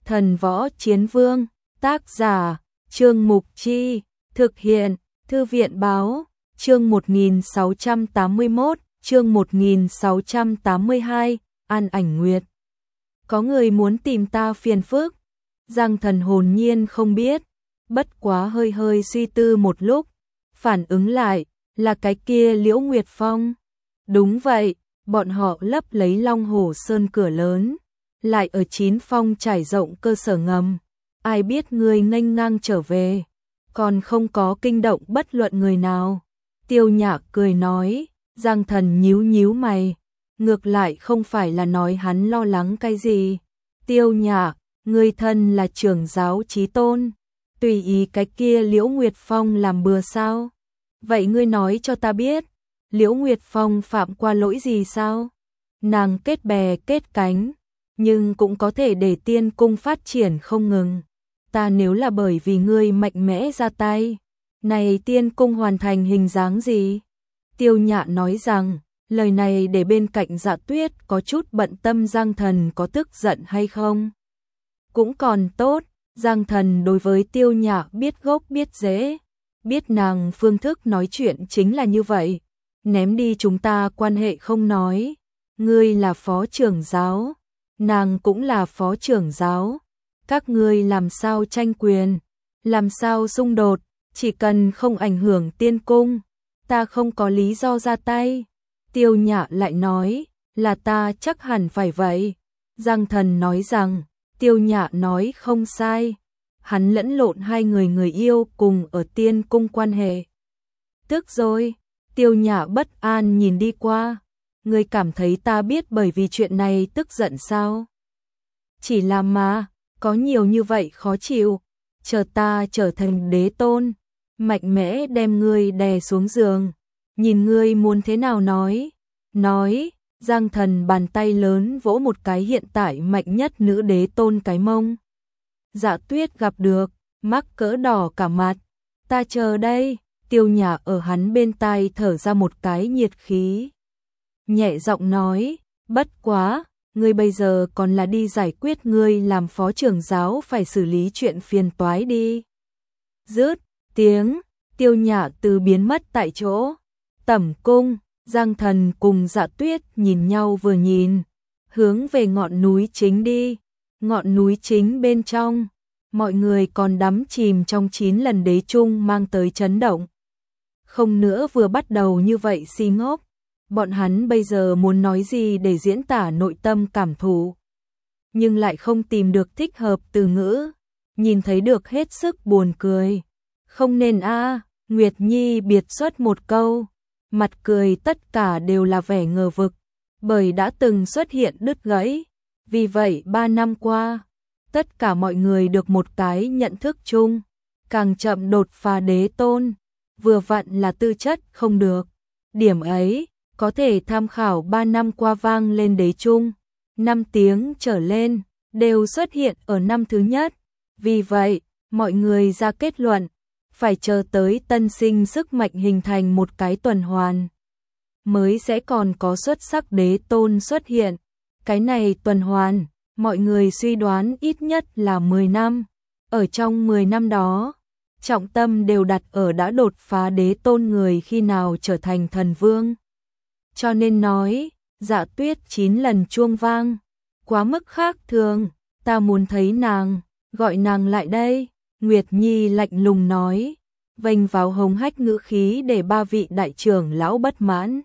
Thần Võ Chiến Vương, tác giả, Trương Mục Chi, thực hiện, Thư viện Báo, chương 1681, chương 1682, An Ảnh Nguyệt. Có người muốn tìm ta phiền phức, Giang Thần hồn nhiên không biết, bất quá hơi hơi suy tư một lúc, phản ứng lại, là cái kia Liễu Nguyệt Phong. Đúng vậy, bọn họ lấp lấy Long Hồ Sơn cửa lớn, lại ở Chín Phong trải rộng cơ sở ngầm. Ai biết ngươi nghênh ngang trở về, còn không có kinh động bất luận người nào. Tiêu Nhạc cười nói, Giang Thần nhíu nhíu mày, ngược lại không phải là nói hắn lo lắng cái gì. Tiêu Nhạc, ngươi thân là trưởng giáo chí tôn, tùy ý cái kia Liễu Nguyệt Phong làm bừa sao? Vậy ngươi nói cho ta biết, Liễu Nguyệt Phong phạm qua lỗi gì sao? Nàng kết bè kết cánh, nhưng cũng có thể để tiên cung phát triển không ngừng. Ta nếu là bởi vì ngươi mạnh mẽ ra tay, này tiên cung hoàn thành hình dáng gì? Tiêu Nhạ nói rằng, lời này để bên cạnh Dạ Tuyết có chút bận tâm Giang Thần có tức giận hay không. Cũng còn tốt, Giang Thần đối với Tiêu Nhạ biết gốc biết rễ, biết nàng phương thức nói chuyện chính là như vậy. Ném đi chúng ta quan hệ không nói, ngươi là phó trưởng giáo, nàng cũng là phó trưởng giáo. Các ngươi làm sao tranh quyền, làm sao xung đột, chỉ cần không ảnh hưởng tiên cung, ta không có lý do ra tay. Tiêu Nhạ lại nói, là ta chắc hẳn phải vậy. Giang Thần nói rằng, Tiêu Nhạ nói không sai, hắn lẫn lộn hai người yêu cùng ở tiên cung quan hệ. Tức rồi, Tiêu Nhạ bất an nhìn đi qua, ngươi cảm thấy ta biết bởi vì chuyện này tức giận sao? Chỉ là mà, có nhiều như vậy khó chịu, chờ ta trở thành đế tôn, mạnh mẽ đem ngươi đè xuống giường, nhìn ngươi muốn thế nào nói. Nói, Giang Thần bàn tay lớn vỗ một cái hiện tại mạnh nhất nữ đế tôn cái mông. Dạ Tuyết gặp được, mắc cỡ đỏ cả mặt, ta chờ đây. Tiêu Nhạ ở hắn bên tai thở ra một cái nhiệt khí, nhẹ giọng nói, bất quá, ngươi bây giờ còn là đi giải quyết ngươi làm phó trưởng giáo phải xử lý chuyện phiền toái đi. Dứt tiếng, Tiêu Nhạ từ biến mất tại chỗ. Tẩm cung, Giang Thần cùng Dạ Tuyết nhìn nhau vừa nhìn, hướng về ngọn núi chính đi. Ngọn núi chính bên trong, mọi người còn đắm chìm trong 9 lần đế chung mang tới chấn động. Không nữa vừa bắt đầu như vậy si ngốc, bọn hắn bây giờ muốn nói gì để diễn tả nội tâm cảm thụ, nhưng lại không tìm được thích hợp từ ngữ, nhìn thấy được hết sức buồn cười. Không nên a, Nguyệt Nhi biệt xuất một câu, mặt cười tất cả đều là vẻ ngờ vực, bởi đã từng xuất hiện đứt gãy. Vì vậy 3 năm qua, tất cả mọi người được một cái nhận thức chung, càng chậm đột phá đế tôn, vừa vặn là tư chất không được. Điểm ấy có thể tham khảo 3 năm qua vang lên đế chung, 5 tiếng trở lên, đều xuất hiện ở năm thứ nhất. Vì vậy, mọi người ra kết luận, phải chờ tới tân sinh sức mạnh hình thành một cái tuần hoàn, mới sẽ còn có xuất sắc đế tôn xuất hiện. Cái này tuần hoàn, mọi người suy đoán ít nhất là 10 năm. Ở trong 10 năm đó, trọng tâm đều đặt ở đã đột phá đế tôn người khi nào trở thành thần vương. Cho nên nói, Dạ Tuyết 9 lần chuông vang, quá mức khác thường, ta muốn thấy nàng, gọi nàng lại đây. Nguyệt Nhi lạnh lùng nói, vênh vào hống hách ngữ khí để 3 vị đại trưởng lão bất mãn.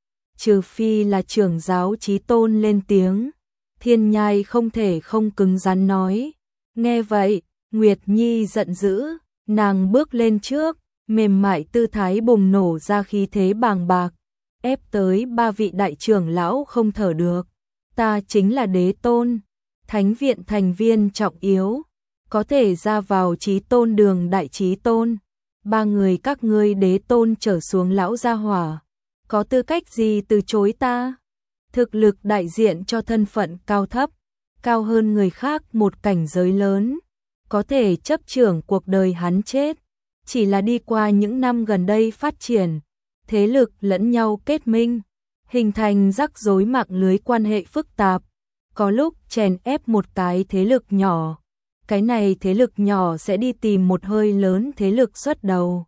Trừ phi là trưởng giáo chí tôn lên tiếng, Thiên Nhai không thể không cứng rắn nói. Nghe vậy, Nguyệt Nhi giận dữ, nàng bước lên trước, mềm mại tư thái bùng nổ ra khí thế bàng bạc, ép tới 3 vị đại trưởng lão không thở được. Ta chính là đế tôn, thánh viện thành viên trọng yếu, có thể ra vào chí tôn đường đại chí tôn. 3 người các ngươi đế tôn trở xuống lão gia hỏa, có tư cách gì từ chối ta? Thực lực đại diện cho thân phận cao thấp, cao hơn người khác một cảnh giới lớn, có thể chấp trưởng cuộc đời hắn chết. Chỉ là đi qua những năm gần đây phát triển, thế lực lẫn nhau kết minh, hình thành rắc rối mạng lưới quan hệ phức tạp, có lúc chèn ép một cái thế lực nhỏ, cái này thế lực nhỏ sẽ đi tìm một hơi lớn thế lực xuất đầu.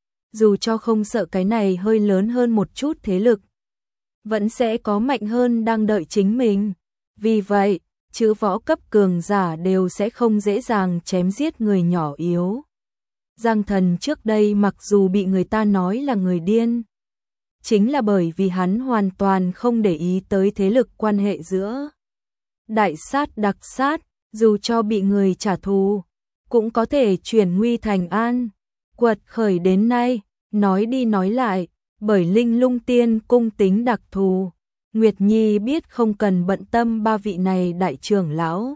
Dù cho không sợ cái này hơi lớn hơn một chút thế lực, vẫn sẽ có mạnh hơn đang đợi chính mình. Vì vậy, chữ võ cấp cường giả đều sẽ không dễ dàng chém giết người nhỏ yếu. Giang Thần trước đây mặc dù bị người ta nói là người điên, chính là bởi vì hắn hoàn toàn không để ý tới thế lực quan hệ giữa đại sát đặc sát, dù cho bị người trả thù, cũng có thể chuyển nguy thành an. Quật khởi đến nay, nói đi nói lại, bởi Linh Lung Tiên cung tính đặc thù, Nguyệt Nhi biết không cần bận tâm ba vị này đại trưởng lão.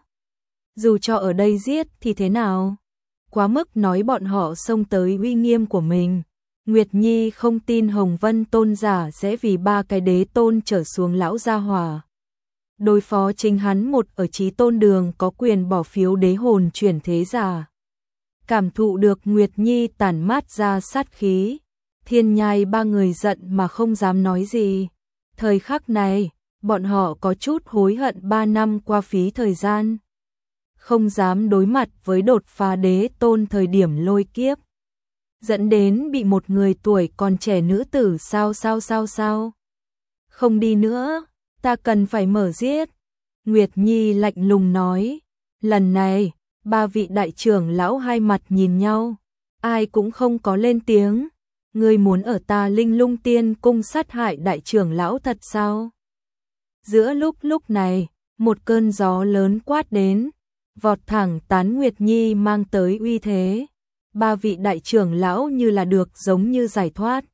Dù cho ở đây giết thì thế nào? Quá mức nói bọn họ xông tới uy nghiêm của mình. Nguyệt Nhi không tin Hồng Vân tôn giả sẽ vì ba cái đế tôn trở xuống lão gia hỏa. Đối phó chính hắn một ở chí tôn đường có quyền bỏ phiếu đế hồn chuyển thế giả. Cảm thụ được Nguyệt Nhi tản mát ra sát khí, Thiên Nhai ba người giận mà không dám nói gì. Thời khắc này, bọn họ có chút hối hận 3 năm qua phí thời gian. Không dám đối mặt với đột phá đế tôn thời điểm lôi kiếp. Dẫn đến bị một người tuổi còn trẻ nữ tử sao. Không đi nữa, ta cần phải mở giết. Nguyệt Nhi lạnh lùng nói. Lần này, ba vị đại trưởng lão hai mặt nhìn nhau. Ai cũng không có lên tiếng. Ngươi muốn ở ta Linh Lung Tiên cung sát hại đại trưởng lão thật sao? Giữa lúc này, một cơn gió lớn quát đến, vọt thẳng tán Nguyệt Nhi mang tới uy thế. Ba vị đại trưởng lão như là được giống như giải thoát.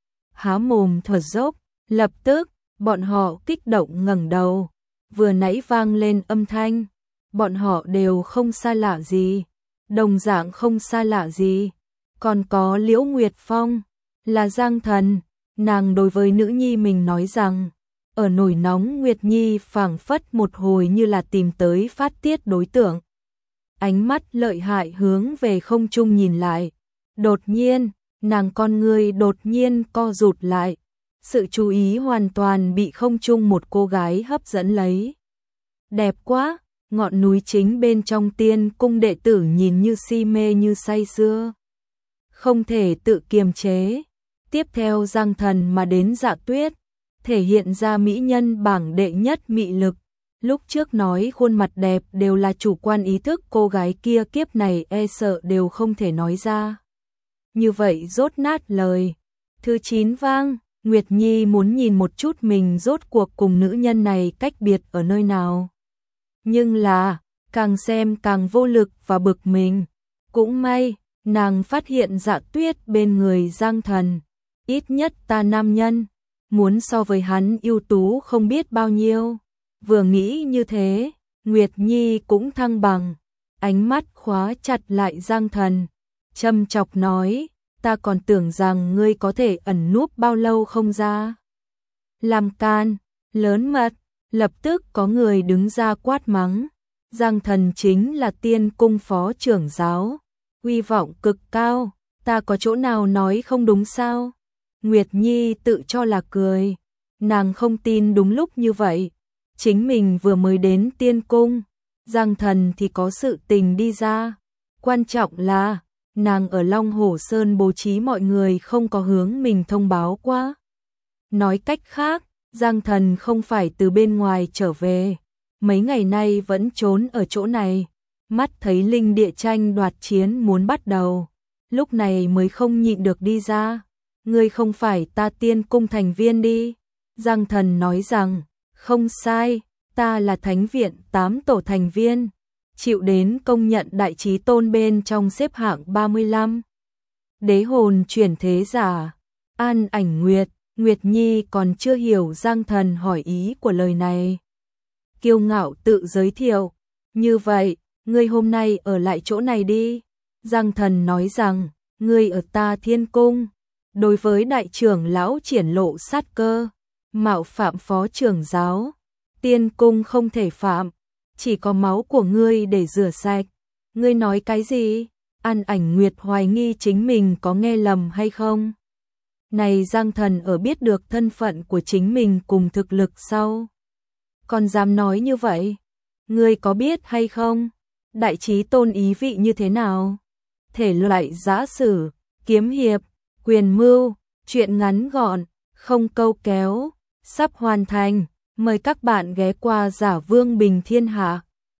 Há mồm thở dốc, lập tức, bọn họ kích động ngẩng đầu. Vừa nãy vang lên âm thanh, bọn họ đều không xa lạ gì, đồng dạng không xa lạ gì. Còn có Liễu Nguyệt Phong, là Giang Thần, nàng đối với nữ nhi mình nói rằng, ở nổi nóng Nguyệt Nhi phảng phất một hồi như là tìm tới phát tiết đối tượng. Ánh mắt lợi hại hướng về không trung nhìn lại. Đột nhiên, nàng con ngươi đột nhiên co rụt lại. Sự chú ý hoàn toàn bị không trung một cô gái hấp dẫn lấy. Đẹp quá, ngọn núi chính bên trong tiên cung đệ tử nhìn như si mê như say sưa. Không thể tự kiềm chế. Tiếp theo Giang Thần mà đến Dạ Tuyết, thể hiện ra mỹ nhân bảng đệ nhất mị lực. Lúc trước nói khuôn mặt đẹp đều là chủ quan ý thức cô gái kia kiếp này e sợ đều không thể nói ra. Như vậy rốt nát lời. Thứ 9 vang, Nguyệt Nhi muốn nhìn một chút mình rốt cuộc cùng nữ nhân này cách biệt ở nơi nào. Nhưng là, càng xem càng vô lực và bực mình. Cũng may, nàng phát hiện Dạ Tuyết bên người Giang Thần. Ít nhất ta nam nhân, muốn so với hắn ưu tú không biết bao nhiêu. Vừa nghĩ như thế, Nguyệt Nhi cũng thăng bằng, ánh mắt khóa chặt lại Giang Thần, châm chọc nói, ta còn tưởng rằng ngươi có thể ẩn núp bao lâu không ra. Làm can, lớn mật, lập tức có người đứng ra quát mắng. Giang Thần chính là tiên cung phó trưởng giáo, uy vọng cực cao, ta có chỗ nào nói không đúng sao? Nguyệt Nhi tự cho là cười, nàng không tin đúng lúc như vậy. Chính mình vừa mới đến tiên cung, Giang Thần thì có sự tình đi ra. Quan trọng là, nàng ở Long Hổ Sơn bố trí mọi người không có hướng mình thông báo qua. Nói cách khác, Giang Thần không phải từ bên ngoài trở về, mấy ngày nay vẫn trốn ở chỗ này. Mắt thấy linh địa tranh đoạt chiến muốn bắt đầu, lúc này mới không nhịn được đi ra. Ngươi không phải ta tiên cung thành viên đi. Giang Thần nói rằng, không sai, ta là thánh viện 8 tổ thành viên, chịu đến công nhận đại chí tôn bên trong xếp hạng 35. Đế hồn chuyển thế giả, An Ảnh Nguyệt, Nguyệt Nhi còn chưa hiểu Giang Thần hỏi ý của lời này. Kiêu ngạo tự giới thiệu, như vậy, ngươi hôm nay ở lại chỗ này đi. Giang Thần nói rằng, ngươi ở ta thiên cung, đối với đại trưởng lão triển lộ sát cơ, mạo phạm phó trưởng giáo. Tiên cung không thể phạm, chỉ có máu của ngươi để rửa sạch. Ngươi nói cái gì? An Ảnh Nguyệt hoài nghi chính mình có nghe lầm hay không. Này Giang Thần ở biết được thân phận của chính mình cùng thực lực sau, còn dám nói như vậy? Ngươi có biết hay không? Đại trí tôn ý vị như thế nào? Thể loại giã sử, kiếm hiệp, quyền mưu, truyện ngắn gọn, không câu kéo, sắp hoàn thành. Mời các bạn ghé qua Giả Vương Bình Thiên Hạ.